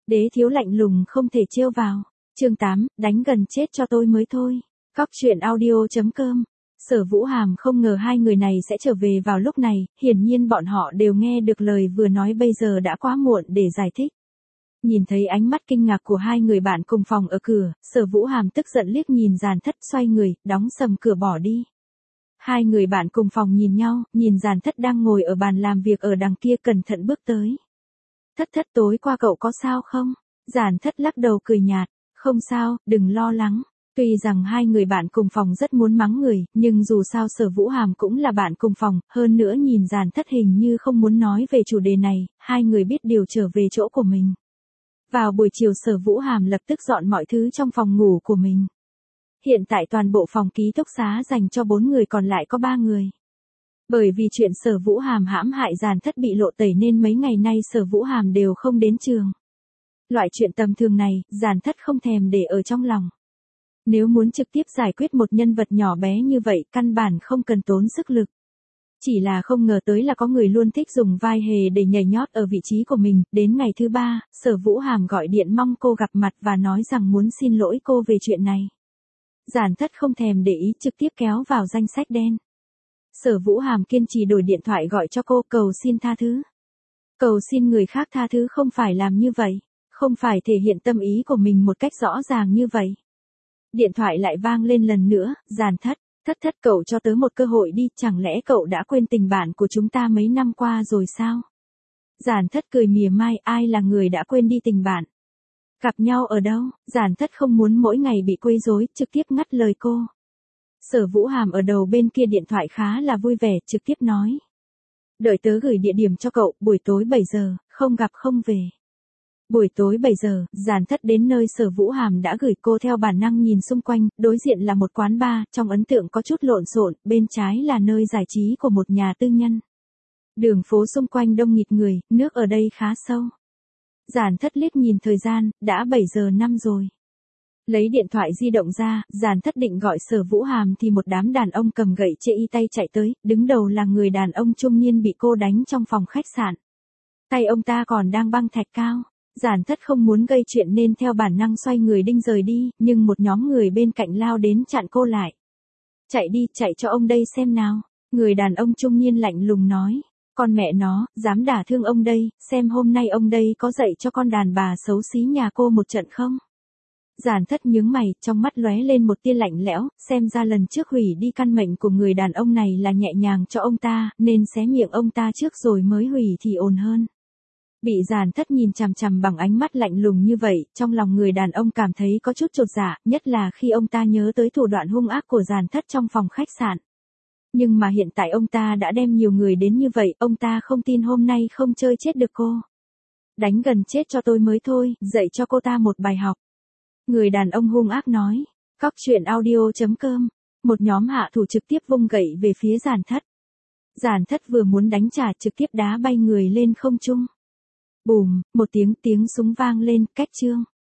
Đế thiếu lạnh lùng không thể trêu vào. Chương 8, đánh gần chết cho tôi mới thôi. Cóc truyện audio.com. Sở Vũ Hàm không ngờ hai người này sẽ trở về vào lúc này, hiển nhiên bọn họ đều nghe được lời vừa nói, bây giờ đã quá muộn để giải thích. Nhìn thấy ánh mắt kinh ngạc của hai người bạn cùng phòng ở cửa, Sở Vũ Hàm tức giận liếc nhìn Giản Thất, xoay người, đóng sầm cửa bỏ đi. Hai người bạn cùng phòng nhìn nhau, nhìn Giản Thất đang ngồi ở bàn làm việc ở đằng kia cẩn thận bước tới. Thất, tối qua cậu có sao không? Giản Thất lắc đầu cười nhạt, không sao, đừng lo lắng. Tuy rằng hai người bạn cùng phòng rất muốn mắng người, nhưng dù sao Sở Vũ Hàm cũng là bạn cùng phòng, hơn nữa nhìn Giản Thất hình như không muốn nói về chủ đề này, hai người biết điều trở về chỗ của mình. Vào buổi chiều Sở Vũ Hàm lập tức dọn mọi thứ trong phòng ngủ của mình. Hiện tại toàn bộ phòng ký túc xá dành cho 4 người, còn lại có 3 người. Bởi vì chuyện Sở Vũ Hàm hãm hại Giản Thất bị lộ tẩy nên mấy ngày nay Sở Vũ Hàm đều không đến trường. Loại chuyện tầm thường này, Giản Thất không thèm để ở trong lòng. Nếu muốn trực tiếp giải quyết một nhân vật nhỏ bé như vậy, căn bản không cần tốn sức lực. Chỉ là không ngờ tới là có người luôn thích dùng vai hề để nhảy nhót ở vị trí của mình. Đến ngày thứ 3, Sở Vũ Hàm gọi điện mong cô gặp mặt và nói rằng muốn xin lỗi cô về chuyện này. Giản Thất không thèm để ý, trực tiếp kéo vào danh sách đen. Sở Vũ Hàm kiên trì đổi điện thoại gọi cho cô, cầu xin tha thứ. Cầu xin người khác tha thứ không phải làm như vậy, không phải thể hiện tâm ý của mình một cách rõ ràng như vậy. Điện thoại lại vang lên lần nữa. Giản Thất, Thất cậu cho tớ một cơ hội đi, chẳng lẽ cậu đã quên tình bạn của chúng ta mấy năm qua rồi sao? Giản Thất cười mỉa mai, ai là người đã quên đi tình bạn? Gặp nhau ở đâu? Giản Thất không muốn mỗi ngày bị quấy rối, trực tiếp ngắt lời cô. Sở Vũ Hàm ở đầu bên kia điện thoại khá là vui vẻ, trực tiếp nói. Đợi tớ gửi địa điểm cho cậu, buổi tối 7 giờ, không gặp không về. Buổi tối 7 giờ, Giản Thất đến nơi Sở Vũ Hàm đã gửi, cô theo bản năng nhìn xung quanh, đối diện là một quán bar, trong ấn tượng có chút lộn xộn, bên trái là nơi giải trí của một nhà tư nhân. Đường phố xung quanh đông nghịt người, nước ở đây khá sâu. Giản Thất liếc nhìn thời gian, đã 7 giờ 5 rồi. Lấy điện thoại di động ra, Giản Thất định gọi Sở Vũ Hàm thì một đám đàn ông cầm gậy chê y tay chạy tới, đứng đầu là người đàn ông trung niên bị cô đánh trong phòng khách sạn. Tay ông ta còn đang băng thạch cao. Giản Thất không muốn gây chuyện nên theo bản năng xoay người định rời đi, nhưng một nhóm người bên cạnh lao đến chặn cô lại. Chạy đi, chạy cho ông đây xem nào. Người đàn ông trung niên lạnh lùng nói. Con mẹ nó, dám đả thương ông đây, xem hôm nay ông đây có dạy cho con đàn bà xấu xí nhà cô một trận không? Giản Thất nhướng mày, trong mắt lóe lên một tia lạnh lẽo, xem ra lần trước hủy đi căn mệnh của người đàn ông này là nhẹ nhàng cho ông ta, nên xé miệng ông ta trước rồi mới hủy thì ổn hơn. Bị Giản Thất nhìn chằm chằm bằng ánh mắt lạnh lùng như vậy, trong lòng người đàn ông cảm thấy có chút chột dạ, nhất là khi ông ta nhớ tới thủ đoạn hung ác của Giản Thất trong phòng khách sạn. Nhưng mà hiện tại ông ta đã đem nhiều người đến như vậy, ông ta không tin hôm nay không chơi chết được cô. Đánh gần chết cho tôi mới thôi, dạy cho cô ta một bài học. Người đàn ông hung ác nói. Cóc truyện audio.com. Một nhóm hạ thủ trực tiếp vung gậy về phía Giản Thất. Giản Thất vừa muốn đánh trả, trực tiếp đá bay người lên không trung. Bùm, một tiếng súng vang lên, cách chương.